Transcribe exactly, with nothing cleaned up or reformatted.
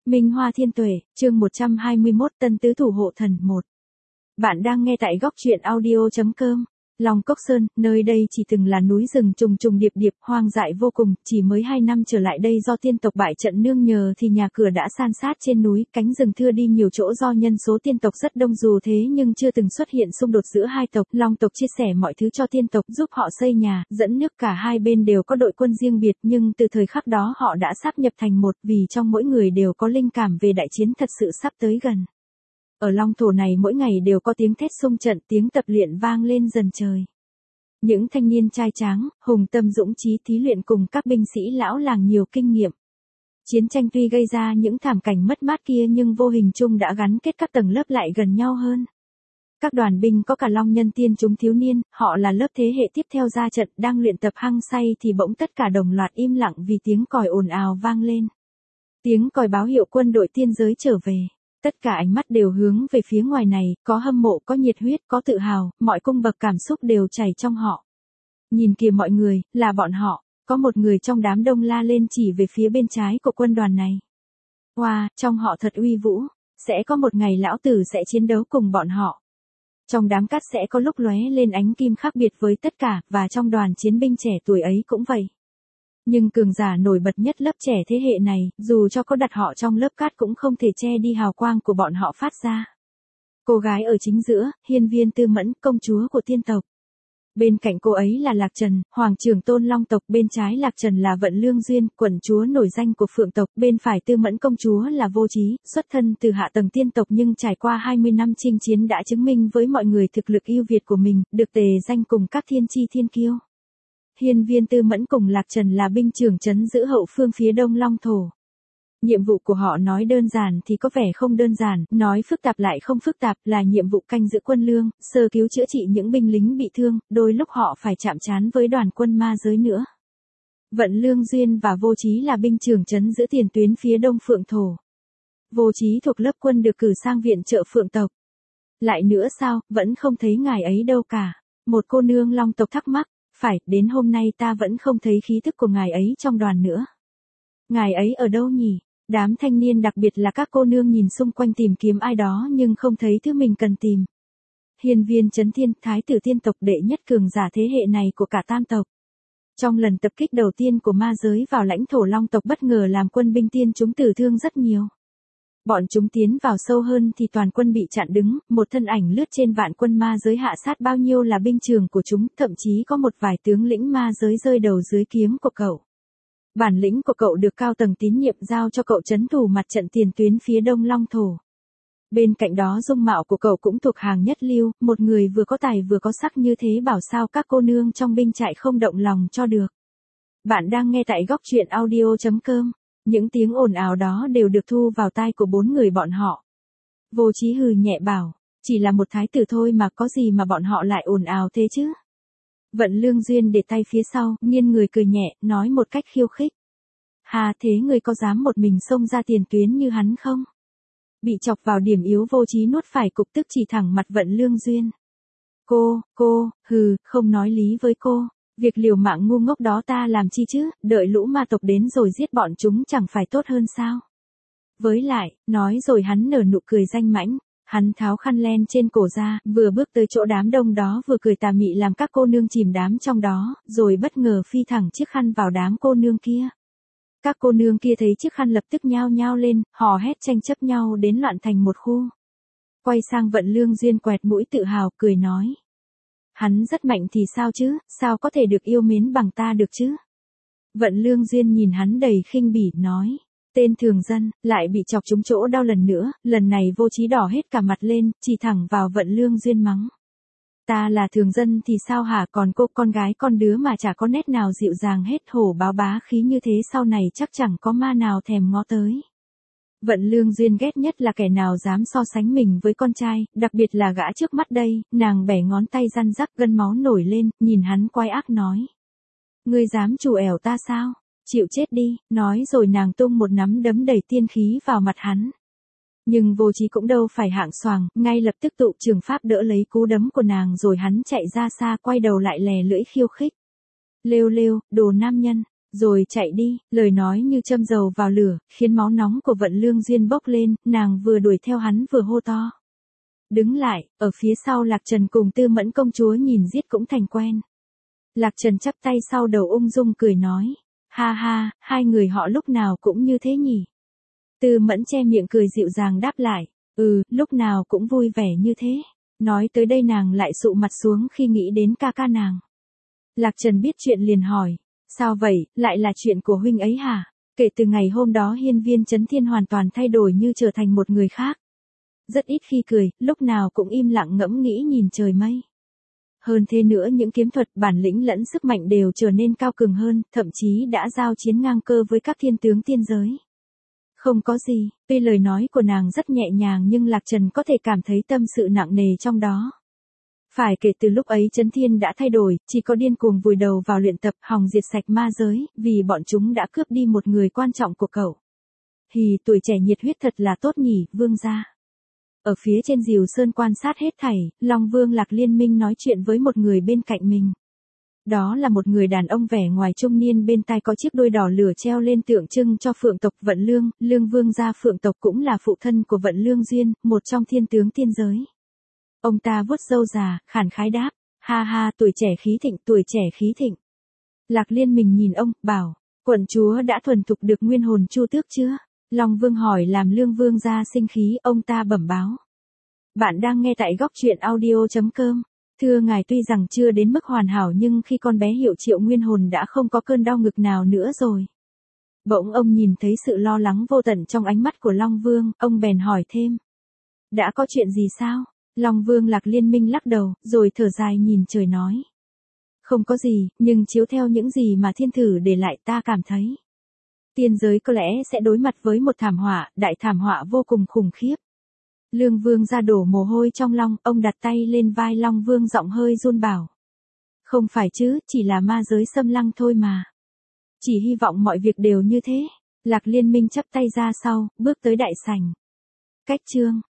Minh Hoa Thiên Tuệ, chương một trăm hai mươi mốt Tân Tứ Thủ Hộ Thần một. Bạn đang nghe tại góc truyện audio chấm com. Long Cốc Sơn, nơi đây chỉ từng là núi rừng trùng trùng điệp điệp, hoang dại vô cùng, chỉ mới hai năm trở lại đây do tiên tộc bại trận nương nhờ thì nhà cửa đã san sát trên núi, cánh rừng thưa đi nhiều chỗ do nhân số tiên tộc rất đông dù thế nhưng chưa từng xuất hiện xung đột giữa hai tộc. Long tộc chia sẻ mọi thứ cho tiên tộc giúp họ xây nhà, dẫn nước, cả hai bên đều có đội quân riêng biệt nhưng từ thời khắc đó họ đã sáp nhập thành một vì trong mỗi người đều có linh cảm về đại chiến thật sự sắp tới gần. Ở Long Thổ này mỗi ngày đều có tiếng thét xung trận, tiếng tập luyện vang lên dần trời. Những thanh niên trai tráng, hùng tâm dũng chí thí luyện cùng các binh sĩ lão làng nhiều kinh nghiệm. Chiến tranh tuy gây ra những thảm cảnh mất mát kia nhưng vô hình chung đã gắn kết các tầng lớp lại gần nhau hơn. Các đoàn binh có cả Long Nhân Tiên chúng thiếu niên, họ là lớp thế hệ tiếp theo ra trận đang luyện tập hăng say thì bỗng tất cả đồng loạt im lặng vì tiếng còi ồn ào vang lên. Tiếng còi báo hiệu quân đội tiên giới trở về. Tất cả ánh mắt đều hướng về phía ngoài này, có hâm mộ, có nhiệt huyết, có tự hào, mọi cung bậc cảm xúc đều chảy trong họ. Nhìn kìa mọi người, là bọn họ, có một người trong đám đông la lên chỉ về phía bên trái của quân đoàn này. Wow, trong họ thật uy vũ, sẽ có một ngày lão tử sẽ chiến đấu cùng bọn họ. Trong đám cát sẽ có lúc lóe lên ánh kim khác biệt với tất cả, và trong đoàn chiến binh trẻ tuổi ấy cũng vậy. Nhưng cường giả nổi bật nhất lớp trẻ thế hệ này, dù cho có đặt họ trong lớp cát cũng không thể che đi hào quang của bọn họ phát ra. Cô gái ở chính giữa, Hiên Viên Tư Mẫn, công chúa của tiên tộc. Bên cạnh cô ấy là Lạc Trần, hoàng trưởng tôn Long tộc, bên trái Lạc Trần là Vận Lương Duyên, quận chúa nổi danh của Phượng tộc, bên phải Tư Mẫn công chúa là Vô Chí, xuất thân từ hạ tầng tiên tộc nhưng trải qua hai mươi năm chinh chiến đã chứng minh với mọi người thực lực ưu việt của mình, được tề danh cùng các thiên chi thiên kiêu. Hiên Viên Tư Mẫn cùng Lạc Trần là binh trưởng trấn giữ hậu phương phía đông Long Thổ. Nhiệm vụ của họ nói đơn giản thì có vẻ không đơn giản, nói phức tạp lại không phức tạp, là nhiệm vụ canh giữ quân lương, sơ cứu chữa trị những binh lính bị thương, đôi lúc họ phải chạm trán với đoàn quân ma giới nữa. Vận Lương Duyên và Vô Chí là binh trưởng trấn giữ tiền tuyến phía đông Phượng Thổ. Vô Chí thuộc lớp quân được cử sang viện trợ Phượng tộc. Lại nữa sao, vẫn không thấy ngài ấy đâu cả. Một cô nương Long tộc thắc mắc. Phải, đến hôm nay ta vẫn không thấy khí thức của ngài ấy trong đoàn nữa. Ngài ấy ở đâu nhỉ? Đám thanh niên đặc biệt là các cô nương nhìn xung quanh tìm kiếm ai đó nhưng không thấy thứ mình cần tìm. Hiên Viên Chấn Thiên, thái tử tiên tộc đệ nhất cường giả thế hệ này của cả tam tộc. Trong lần tập kích đầu tiên của ma giới vào lãnh thổ Long tộc bất ngờ làm quân binh tiên chúng tử thương rất nhiều. Bọn chúng tiến vào sâu hơn thì toàn quân bị chặn đứng, một thân ảnh lướt trên vạn quân ma giới hạ sát bao nhiêu là binh trường của chúng, thậm chí có một vài tướng lĩnh ma giới rơi đầu dưới kiếm của cậu. Bản lĩnh của cậu được cao tầng tín nhiệm giao cho cậu trấn thủ mặt trận tiền tuyến phía đông Long Thổ. Bên cạnh đó dung mạo của cậu cũng thuộc hàng nhất lưu, một người vừa có tài vừa có sắc như thế bảo sao các cô nương trong binh trại không động lòng cho được. Bạn đang nghe tại góc truyện audio chấm com. Những tiếng ồn ào đó đều được thu vào tai của bốn người bọn họ. Vô Chí hừ nhẹ bảo, chỉ là một thái tử thôi mà có gì mà bọn họ lại ồn ào thế chứ. Vận Lương Duyên để tay phía sau, nghiêng người cười nhẹ, nói một cách khiêu khích. Hà thế người có dám một mình xông ra tiền tuyến như hắn không? Bị chọc vào điểm yếu Vô Chí nuốt phải cục tức chỉ thẳng mặt Vận Lương Duyên. Cô, cô, hừ, không nói lý với cô. Việc liều mạng ngu ngốc đó ta làm chi chứ, đợi lũ ma tộc đến rồi giết bọn chúng chẳng phải tốt hơn sao? Với lại, nói rồi hắn nở nụ cười danh mãnh, hắn tháo khăn len trên cổ ra, vừa bước tới chỗ đám đông đó vừa cười tà mị làm các cô nương chìm đám trong đó, rồi bất ngờ phi thẳng chiếc khăn vào đám cô nương kia. Các cô nương kia thấy chiếc khăn lập tức nhao nhao lên, hò hét tranh chấp nhau đến loạn thành một khu. Quay sang Vận Lương Duyên quẹt mũi tự hào cười nói. Hắn rất mạnh thì sao chứ, sao có thể được yêu mến bằng ta được chứ? Vận Lương Duyên nhìn hắn đầy khinh bỉ, nói. Tên thường dân, lại bị chọc trúng chỗ đau lần nữa, lần này Vô Chí đỏ hết cả mặt lên, chỉ thẳng vào Vận Lương Duyên mắng. Ta là thường dân thì sao hả, còn cô con gái con đứa mà chả có nét nào dịu dàng hết, hổ báo bá khí như thế sau này chắc chẳng có ma nào thèm ngó tới. Vận Lương Duyên ghét nhất là kẻ nào dám so sánh mình với con trai, đặc biệt là gã trước mắt đây, nàng bẻ ngón tay răn rắc gân máu nổi lên, nhìn hắn quái ác nói. Ngươi dám trù ẻo ta sao? Chịu chết đi, nói rồi nàng tung một nắm đấm đầy tiên khí vào mặt hắn. Nhưng Vô Chí cũng đâu phải hạng xoàng, ngay lập tức tụ trường pháp đỡ lấy cú đấm của nàng rồi hắn chạy ra xa quay đầu lại lè lưỡi khiêu khích. Lêu lêu, đồ nam nhân, Rồi chạy đi, lời nói như châm dầu vào lửa, khiến máu nóng của Vận Lương Duyên bốc lên, nàng vừa đuổi theo hắn vừa hô to. Đứng lại, ở phía sau Lạc Trần cùng Tư Mẫn công chúa nhìn giết cũng thành quen. Lạc Trần chắp tay sau đầu ung dung cười nói. Ha ha, hai người họ lúc nào cũng như thế nhỉ? Tư Mẫn che miệng cười dịu dàng đáp lại. Ừ, lúc nào cũng vui vẻ như thế. Nói tới đây nàng lại sụ mặt xuống khi nghĩ đến ca ca nàng. Lạc Trần biết chuyện liền hỏi. Sao vậy, lại là chuyện của huynh ấy hả? Kể từ ngày hôm đó hiên viên Chấn Thiên hoàn toàn thay đổi như trở thành một người khác. Rất ít khi cười, lúc nào cũng im lặng ngẫm nghĩ nhìn trời mây. Hơn thế nữa những kiếm thuật, bản lĩnh lẫn sức mạnh đều trở nên cao cường hơn, thậm chí đã giao chiến ngang cơ với các thiên tướng tiên giới. Không có gì, tuy lời nói của nàng rất nhẹ nhàng nhưng Lạc Trần có thể cảm thấy tâm sự nặng nề trong đó. Phải kể từ lúc ấy Chấn Thiên đã thay đổi, chỉ có điên cuồng vùi đầu vào luyện tập hòng diệt sạch ma giới, vì bọn chúng đã cướp đi một người quan trọng của cậu. Hì, tuổi trẻ nhiệt huyết thật là tốt nhỉ, vương gia. Ở phía trên Diều Sơn quan sát hết thảy, Long Vương Lạc Liên Minh nói chuyện với một người bên cạnh mình. Đó là một người đàn ông vẻ ngoài trung niên, bên tai có chiếc đuôi đỏ lửa treo lên tượng trưng cho Phượng tộc Vận Lương, Lương Vương gia Phượng tộc cũng là phụ thân của Vận Lương Duyên, một trong thiên tướng tiên giới. Ông ta vuốt râu già, khàn khái đáp, ha ha, tuổi trẻ khí thịnh, tuổi trẻ khí thịnh. Lạc Liên Minh nhìn ông, bảo, quận chúa đã thuần thục được nguyên hồn chu tước chưa? Long Vương hỏi làm Lương Vương gia sinh khí, ông ta bẩm báo. Bạn đang nghe tại góc truyện audio chấm com. Thưa ngài, tuy rằng chưa đến mức hoàn hảo nhưng khi con bé hiệu triệu nguyên hồn đã không có cơn đau ngực nào nữa rồi. Bỗng ông nhìn thấy sự lo lắng vô tận trong ánh mắt của Long Vương, ông bèn hỏi thêm. Đã có chuyện gì sao? Long Vương Lạc Liên Minh lắc đầu, rồi thở dài nhìn trời nói. Không có gì, nhưng chiếu theo những gì mà thiên thử để lại ta cảm thấy. Tiên giới có lẽ sẽ đối mặt với một thảm họa, đại thảm họa vô cùng khủng khiếp. Lương Vương ra đổ mồ hôi trong lòng, ông đặt tay lên vai Long Vương giọng hơi run bảo. Không phải chứ, chỉ là ma giới xâm lăng thôi mà. Chỉ hy vọng mọi việc đều như thế. Lạc Liên Minh chắp tay ra sau, bước tới đại sảnh. Cách chương.